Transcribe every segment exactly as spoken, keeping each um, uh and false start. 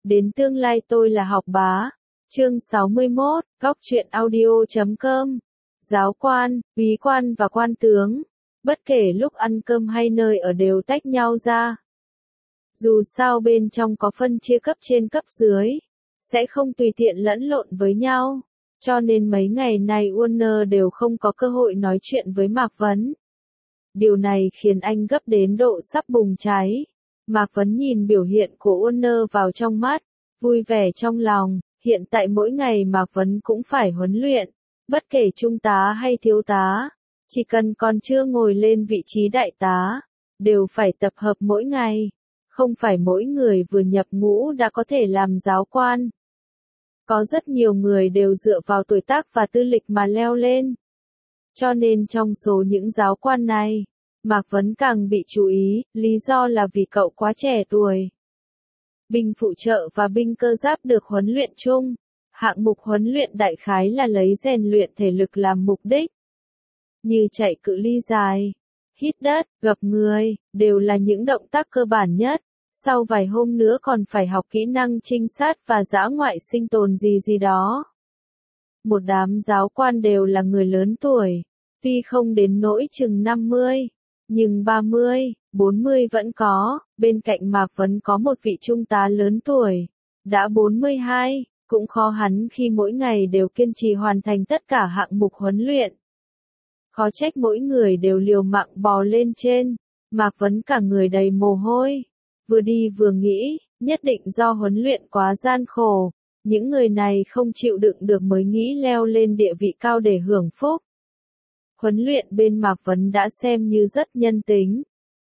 Đến tương lai tôi là học bá. Chương sáu mươi mốt, góc truyện audio chấm com. Giáo quan, úy quan và quan tướng, bất kể lúc ăn cơm hay nơi ở đều tách nhau ra. Dù sao bên trong có phân chia cấp trên cấp dưới, sẽ không tùy tiện lẫn lộn với nhau, cho nên mấy ngày nay Warner đều không có cơ hội nói chuyện với Mạc Vấn. Điều này khiến anh gấp đến độ sắp bùng cháy. Mạc Vấn nhìn biểu hiện của Warner vào trong mắt, vui vẻ trong lòng. Hiện tại mỗi ngày Mạc Vấn cũng phải huấn luyện, bất kể trung tá hay thiếu tá, chỉ cần còn chưa ngồi lên vị trí đại tá, đều phải tập hợp mỗi ngày. Không phải mỗi người vừa nhập ngũ đã có thể làm giáo quan. Có rất nhiều người đều dựa vào tuổi tác và tư lịch mà leo lên. Cho nên trong số những giáo quan này, Mạc Vấn càng bị chú ý, lý do là vì cậu quá trẻ tuổi. Binh phụ trợ và binh cơ giáp được huấn luyện chung. Hạng mục huấn luyện đại khái là lấy rèn luyện thể lực làm mục đích. Như chạy cự ly dài, hít đất, gập người, đều là những động tác cơ bản nhất. Sau vài hôm nữa còn phải học kỹ năng trinh sát và dã ngoại sinh tồn gì gì đó. Một đám giáo quan đều là người lớn tuổi, tuy không đến nỗi chừng năm mươi, nhưng ba mươi, bốn mươi vẫn có. Bên cạnh Mạc Vấn có một vị trung tá lớn tuổi, đã bốn mươi hai, cũng khó hắn khi mỗi ngày đều kiên trì hoàn thành tất cả hạng mục huấn luyện. Khó trách mỗi người đều liều mạng bò lên trên, Mạc Vấn cả người đầy mồ hôi. Vừa đi vừa nghĩ, nhất định do huấn luyện quá gian khổ, những người này không chịu đựng được mới nghĩ leo lên địa vị cao để hưởng phúc. Huấn luyện bên Mạc Vấn đã xem như rất nhân tính.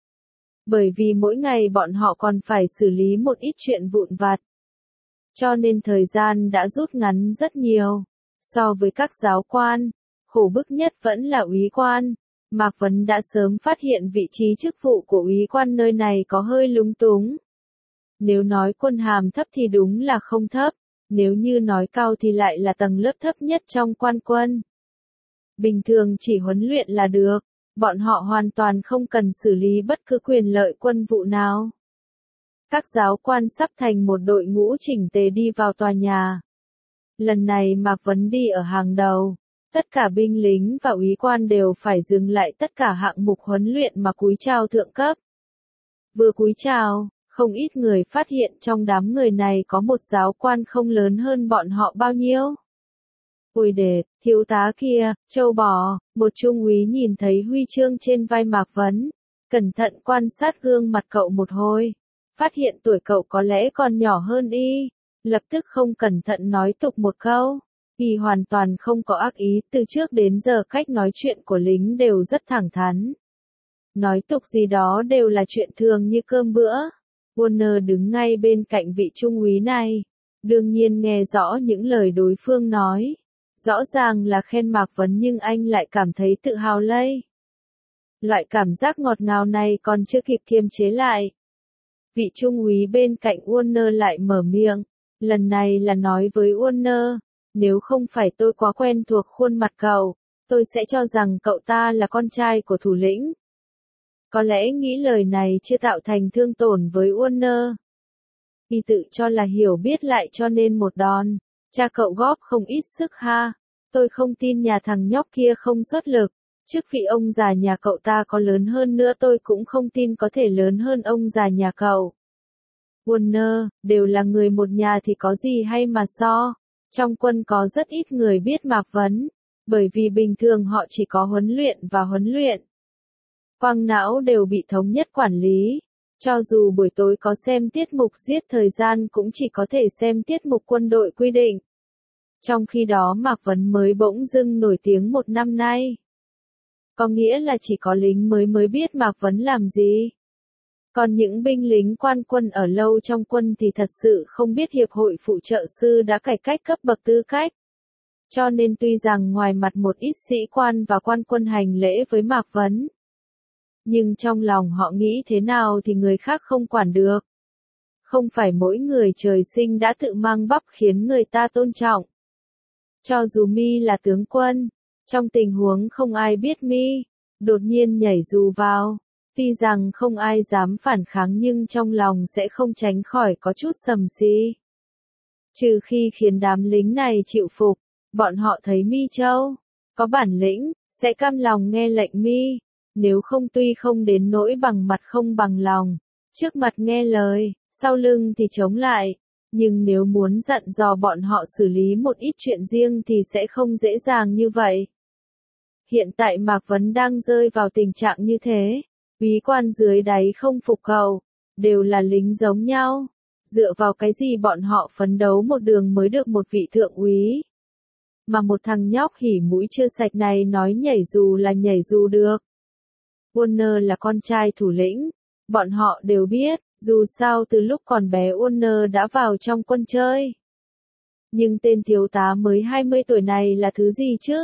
Bởi vì mỗi ngày bọn họ còn phải xử lý một ít chuyện vụn vặt. Cho nên thời gian đã rút ngắn rất nhiều. So với các giáo quan, khổ bức nhất vẫn là úy quan. Mạc Vấn đã sớm phát hiện vị trí chức vụ của úy quan nơi này có hơi lúng túng. Nếu nói quân hàm thấp thì đúng là không thấp, nếu như nói cao thì lại là tầng lớp thấp nhất trong quan quân. Bình thường chỉ huấn luyện là được, bọn họ hoàn toàn không cần xử lý bất cứ quyền lợi quân vụ nào. Các giáo quan sắp thành một đội ngũ chỉnh tề đi vào tòa nhà. Lần này Mạc Vấn đi ở hàng đầu. Tất cả binh lính và úy quan đều phải dừng lại tất cả hạng mục huấn luyện mà cúi chào thượng cấp. Vừa cúi chào, không ít người phát hiện trong đám người này có một giáo quan không lớn hơn bọn họ bao nhiêu. Ôi đệt, thiếu tá kia, châu bò, một trung úy nhìn thấy huy chương trên vai Mạc Vấn, cẩn thận quan sát gương mặt cậu một hồi, phát hiện tuổi cậu có lẽ còn nhỏ hơn y, lập tức không cẩn thận nói tục một câu. Y hoàn toàn không có ác ý, từ trước đến giờ cách nói chuyện của lính đều rất thẳng thắn. Nói tục gì đó đều là chuyện thường như cơm bữa. Warner đứng ngay bên cạnh vị trung úy này, đương nhiên nghe rõ những lời đối phương nói. Rõ ràng là khen Mạc Vấn nhưng anh lại cảm thấy tự hào lây. Loại cảm giác ngọt ngào này còn chưa kịp kiềm chế lại. Vị trung úy bên cạnh Warner lại mở miệng, lần này là nói với Warner. Nếu không phải tôi quá quen thuộc khuôn mặt cậu, tôi sẽ cho rằng cậu ta là con trai của thủ lĩnh. Có lẽ nghĩ lời này chưa tạo thành thương tổn với Warner. Y tự cho là hiểu biết lại cho nên một đòn. Cha cậu góp không ít sức ha. Tôi không tin nhà thằng nhóc kia không xuất lực. Chức vị ông già nhà cậu ta có lớn hơn nữa tôi cũng không tin có thể lớn hơn ông già nhà cậu. Warner, đều là người một nhà thì có gì hay mà so. Trong quân có rất ít người biết Mạc Vấn, bởi vì bình thường họ chỉ có huấn luyện và huấn luyện. Quang não đều bị thống nhất quản lý, cho dù buổi tối có xem tiết mục giết thời gian cũng chỉ có thể xem tiết mục quân đội quy định. Trong khi đó Mạc Vấn mới bỗng dưng nổi tiếng một năm nay. Có nghĩa là chỉ có lính mới mới biết Mạc Vấn làm gì. Còn những binh lính quan quân ở lâu trong quân thì thật sự không biết hiệp hội phụ trợ sư đã cải cách cấp bậc tư cách. Cho nên tuy rằng ngoài mặt một ít sĩ quan và quan quân hành lễ với Mạc Vấn, nhưng trong lòng họ nghĩ thế nào thì người khác không quản được. Không phải mỗi người trời sinh đã tự mang bắp khiến người ta tôn trọng. Cho dù mi là tướng quân, trong tình huống không ai biết mi, đột nhiên nhảy dù vào. Tuy rằng không ai dám phản kháng nhưng trong lòng sẽ không tránh khỏi có chút sầm xì. Trừ khi khiến đám lính này chịu phục, bọn họ thấy Mi Châu có bản lĩnh, sẽ cam lòng nghe lệnh Mi, nếu không tuy không đến nỗi bằng mặt không bằng lòng, trước mặt nghe lời, sau lưng thì chống lại, nhưng nếu muốn dặn dò bọn họ xử lý một ít chuyện riêng thì sẽ không dễ dàng như vậy. Hiện tại Mạc Vấn đang rơi vào tình trạng như thế, úy quan dưới đáy không phục cậu, đều là lính giống nhau, dựa vào cái gì bọn họ phấn đấu một đường mới được một vị thượng úy. Mà một thằng nhóc hỉ mũi chưa sạch này nói nhảy dù là nhảy dù được. Warner là con trai thủ lĩnh, bọn họ đều biết, dù sao từ lúc còn bé Warner đã vào trong quân chơi. Nhưng tên thiếu tá mới hai mươi tuổi này là thứ gì chứ?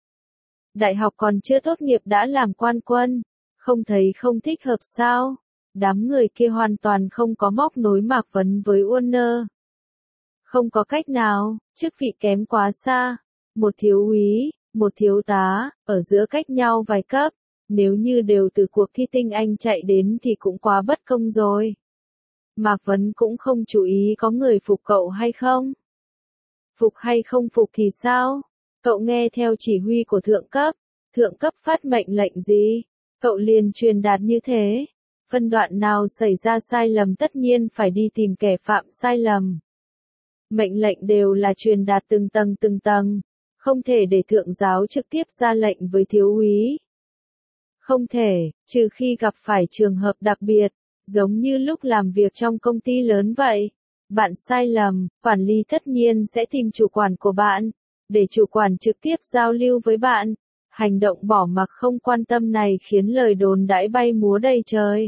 Đại học còn chưa tốt nghiệp đã làm quan quân, không thấy không thích hợp sao? Đám người kia hoàn toàn không có móc nối Mạc Vấn với Warner. Không có cách nào, chức vị kém quá xa. Một thiếu úy, một thiếu tá, ở giữa cách nhau vài cấp, nếu như đều từ cuộc thi tinh anh chạy đến thì cũng quá bất công rồi. Mạc Vấn cũng không chú ý có người phục cậu hay không. Phục hay không phục thì sao? Cậu nghe theo chỉ huy của thượng cấp, thượng cấp phát mệnh lệnh gì? Cậu liền truyền đạt như thế. Phân đoạn nào xảy ra sai lầm tất nhiên phải đi tìm kẻ phạm sai lầm. Mệnh lệnh đều là truyền đạt từng tầng từng tầng, không thể để thượng giáo trực tiếp ra lệnh với thiếu úy. Không thể, trừ khi gặp phải trường hợp đặc biệt, giống như lúc làm việc trong công ty lớn vậy. Bạn sai lầm, quản lý tất nhiên sẽ tìm chủ quản của bạn, để chủ quản trực tiếp giao lưu với bạn. Hành động bỏ mặc không quan tâm này khiến lời đồn đãi bay múa đầy trời.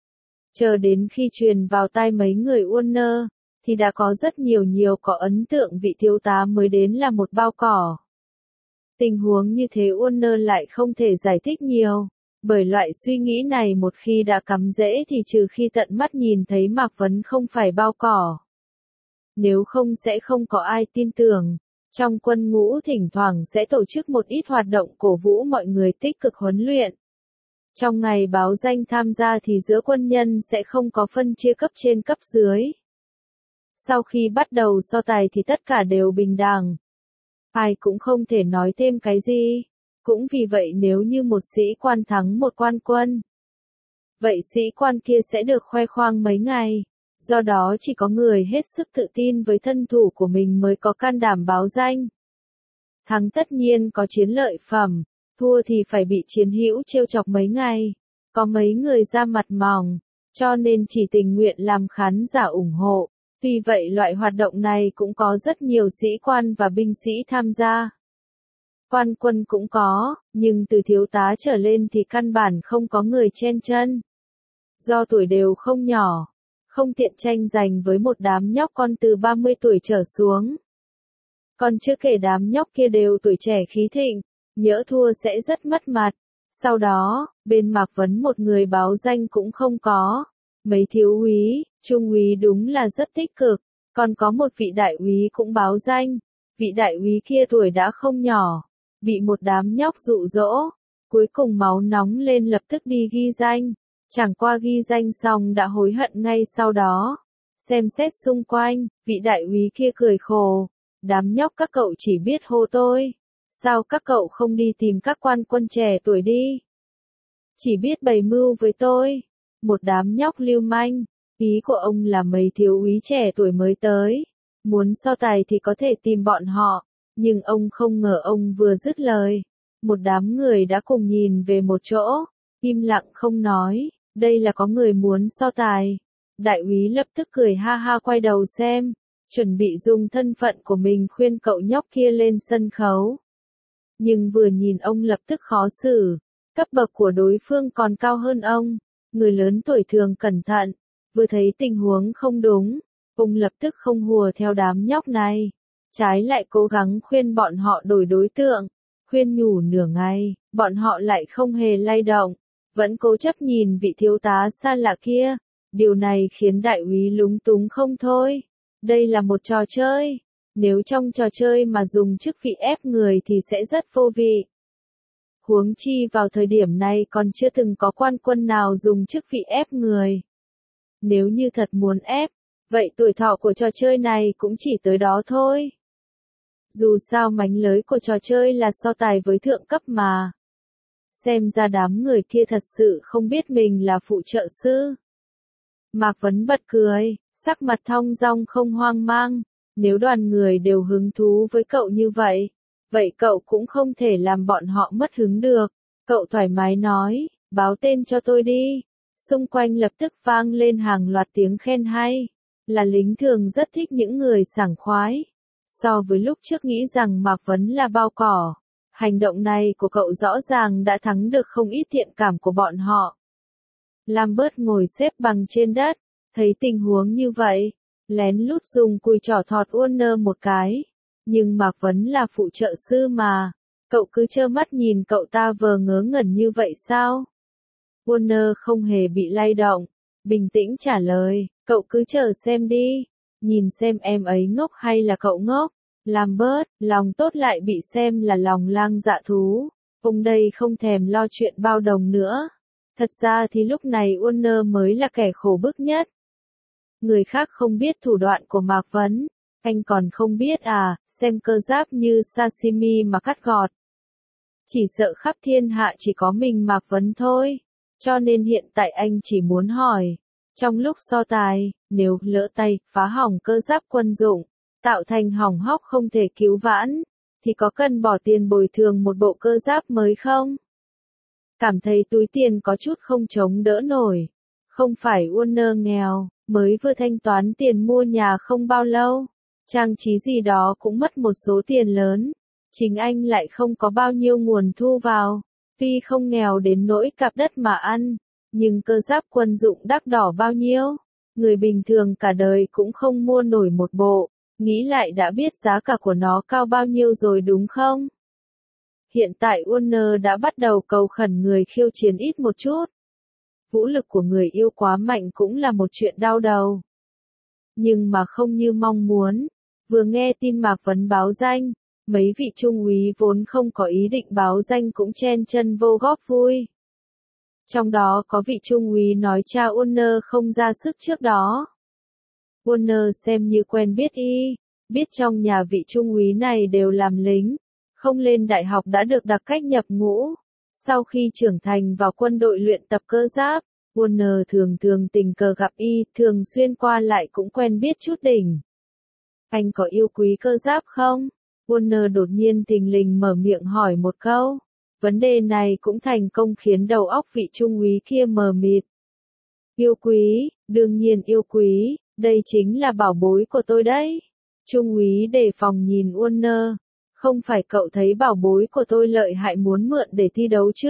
Chờ đến khi truyền vào tai mấy người Warner, thì đã có rất nhiều nhiều có ấn tượng vị thiếu tá mới đến là một bao cỏ. Tình huống như thế Warner lại không thể giải thích nhiều, bởi loại suy nghĩ này một khi đã cắm rễ thì trừ khi tận mắt nhìn thấy Mạc Vấn không phải bao cỏ. Nếu không sẽ không có ai tin tưởng. Trong quân ngũ thỉnh thoảng sẽ tổ chức một ít hoạt động cổ vũ mọi người tích cực huấn luyện. Trong ngày báo danh tham gia thì giữa quân nhân sẽ không có phân chia cấp trên cấp dưới. Sau khi bắt đầu so tài thì tất cả đều bình đẳng. Ai cũng không thể nói thêm cái gì. Cũng vì vậy nếu như một sĩ quan thắng một quan quân, vậy sĩ quan kia sẽ được khoe khoang mấy ngày. Do đó chỉ có người hết sức tự tin với thân thủ của mình mới có can đảm báo danh. Thắng tất nhiên có chiến lợi phẩm, thua thì phải bị chiến hữu trêu chọc mấy ngày. Có mấy người ra mặt mỏng, cho nên chỉ tình nguyện làm khán giả ủng hộ. Tuy vậy loại hoạt động này cũng có rất nhiều sĩ quan và binh sĩ tham gia. Quan quân cũng có, nhưng từ thiếu tá trở lên thì căn bản không có người chen chân. Do tuổi đều không nhỏ, không tiện tranh giành với một đám nhóc con từ ba mươi tuổi trở xuống. Còn chưa kể đám nhóc kia đều tuổi trẻ khí thịnh, nhỡ thua sẽ rất mất mặt. Sau đó, bên Mạc Vấn một người báo danh cũng không có. Mấy thiếu úy, trung úy đúng là rất tích cực, còn có một vị đại úy cũng báo danh. Vị đại úy kia tuổi đã không nhỏ, bị một đám nhóc dụ dỗ, cuối cùng máu nóng lên lập tức đi ghi danh. Chẳng qua ghi danh xong đã hối hận ngay sau đó. Xem xét xung quanh, vị đại úy kia cười khổ. Đám nhóc các cậu chỉ biết hô tôi. Sao các cậu không đi tìm các quan quân trẻ tuổi đi? Chỉ biết bày mưu với tôi. Một đám nhóc lưu manh. Ý của ông là mấy thiếu úy trẻ tuổi mới tới. Muốn so tài thì có thể tìm bọn họ. Nhưng ông không ngờ ông vừa dứt lời. Một đám người đã cùng nhìn về một chỗ. Im lặng không nói. Đây là có người muốn so tài. Đại úy lập tức cười ha ha quay đầu xem. Chuẩn bị dùng thân phận của mình khuyên cậu nhóc kia lên sân khấu. Nhưng vừa nhìn ông lập tức khó xử. Cấp bậc của đối phương còn cao hơn ông. Người lớn tuổi thường cẩn thận. Vừa thấy tình huống không đúng, ông lập tức không hùa theo đám nhóc này. Trái lại cố gắng khuyên bọn họ đổi đối tượng. Khuyên nhủ nửa ngày, bọn họ lại không hề lay động. Vẫn cố chấp nhìn vị thiếu tá xa lạ kia. Điều này khiến đại úy lúng túng không thôi. Đây là một trò chơi. Nếu trong trò chơi mà dùng chức vị ép người thì sẽ rất vô vị. Huống chi vào thời điểm này còn chưa từng có quan quân nào dùng chức vị ép người. Nếu như thật muốn ép, vậy tuổi thọ của trò chơi này cũng chỉ tới đó thôi. Dù sao mánh lới của trò chơi là so tài với thượng cấp mà. Xem ra đám người kia thật sự không biết mình là phụ trợ sư. Mạc Vấn bật cười, sắc mặt thong dong không hoang mang. Nếu đoàn người đều hứng thú với cậu như vậy, vậy cậu cũng không thể làm bọn họ mất hứng được. Cậu thoải mái nói, báo tên cho tôi đi. Xung quanh lập tức vang lên hàng loạt tiếng khen hay. Là lính thường rất thích những người sảng khoái. So với lúc trước nghĩ rằng Mạc Vấn là bao cỏ, hành động này của cậu rõ ràng đã thắng được không ít thiện cảm của bọn họ. Lambert ngồi xếp bằng trên đất, thấy tình huống như vậy, lén lút dùng cùi trỏ thọt Warner một cái. Nhưng Mạc Vấn là phụ trợ sư mà, cậu cứ trơ mắt nhìn cậu ta vờ ngớ ngẩn như vậy sao? Warner không hề bị lay động, bình tĩnh trả lời, cậu cứ chờ xem đi, nhìn xem em ấy ngốc hay là cậu ngốc. Lambert, lòng tốt lại bị xem là lòng lang dạ thú, ông đây không thèm lo chuyện bao đồng nữa. Thật ra thì lúc này Warner mới là kẻ khổ bức nhất. Người khác không biết thủ đoạn của Mạc Vấn, anh còn không biết à, xem cơ giáp như sashimi mà cắt gọt. Chỉ sợ khắp thiên hạ chỉ có mình Mạc Vấn thôi, cho nên hiện tại anh chỉ muốn hỏi, trong lúc so tài, nếu lỡ tay, phá hỏng cơ giáp quân dụng, tạo thành hỏng hóc không thể cứu vãn, thì có cần bỏ tiền bồi thường một bộ cơ giáp mới không? Cảm thấy túi tiền có chút không chống đỡ nổi. Không phải Warner nghèo, mới vừa thanh toán tiền mua nhà không bao lâu. Trang trí gì đó cũng mất một số tiền lớn. Chính anh lại không có bao nhiêu nguồn thu vào. Tuy không nghèo đến nỗi cặp đất mà ăn, nhưng cơ giáp quân dụng đắt đỏ bao nhiêu. Người bình thường cả đời cũng không mua nổi một bộ. Nghĩ lại đã biết giá cả của nó cao bao nhiêu rồi đúng không? Hiện tại Warner đã bắt đầu cầu khẩn người khiêu chiến ít một chút. Vũ lực của người yêu quá mạnh cũng là một chuyện đau đầu. Nhưng mà không như mong muốn. Vừa nghe tin Mạc Vấn báo danh, mấy vị trung úy vốn không có ý định báo danh cũng chen chân vô góp vui. Trong đó có vị trung úy nói cha Warner không ra sức trước đó. Warner xem như quen biết y, biết trong nhà vị trung úy này đều làm lính, không lên đại học đã được đặc cách nhập ngũ. Sau khi trưởng thành vào quân đội luyện tập cơ giáp, Warner thường thường tình cờ gặp y, thường xuyên qua lại cũng quen biết chút đỉnh. Anh có yêu quý cơ giáp không? Warner đột nhiên thình lình mở miệng hỏi một câu. Vấn đề này cũng thành công khiến đầu óc vị trung úy kia mờ mịt. Yêu quý, đương nhiên yêu quý, đây chính là bảo bối của tôi đấy. Trung úy đề phòng nhìn Warner. Không phải cậu thấy bảo bối của tôi lợi hại muốn mượn để thi đấu chứ?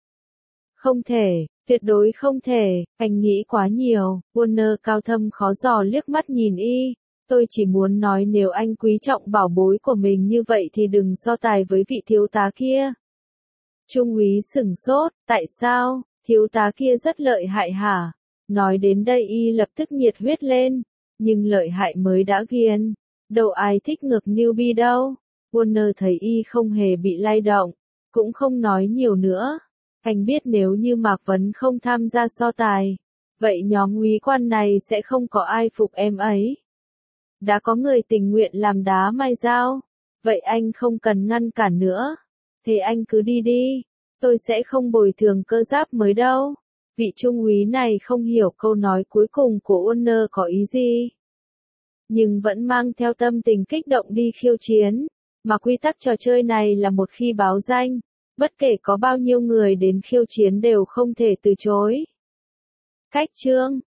Không thể, tuyệt đối không thể, anh nghĩ quá nhiều. Warner cao thâm khó dò liếc mắt nhìn y. Tôi chỉ muốn nói nếu anh quý trọng bảo bối của mình như vậy thì đừng so tài với vị thiếu tá kia. Trung úy sửng sốt, tại sao, thiếu tá kia rất lợi hại hả? Nói đến đây y lập tức nhiệt huyết lên, nhưng lợi hại mới đã ghiền, đâu ai thích ngược newbie đâu. Warner thấy y không hề bị lay động, cũng không nói nhiều nữa. Anh biết nếu như Mạc Vấn không tham gia so tài, vậy nhóm úy quan này sẽ không có ai phục em ấy. Đã có người tình nguyện làm đá mài dao, vậy anh không cần ngăn cản nữa. Thế anh cứ đi đi, tôi sẽ không bồi thường cơ giáp mới đâu. Vị trung úy này không hiểu câu nói cuối cùng của Warner có ý gì, nhưng vẫn mang theo tâm tình kích động đi khiêu chiến. Mà quy tắc trò chơi này là một khi báo danh, bất kể có bao nhiêu người đến khiêu chiến đều không thể từ chối. Cách chương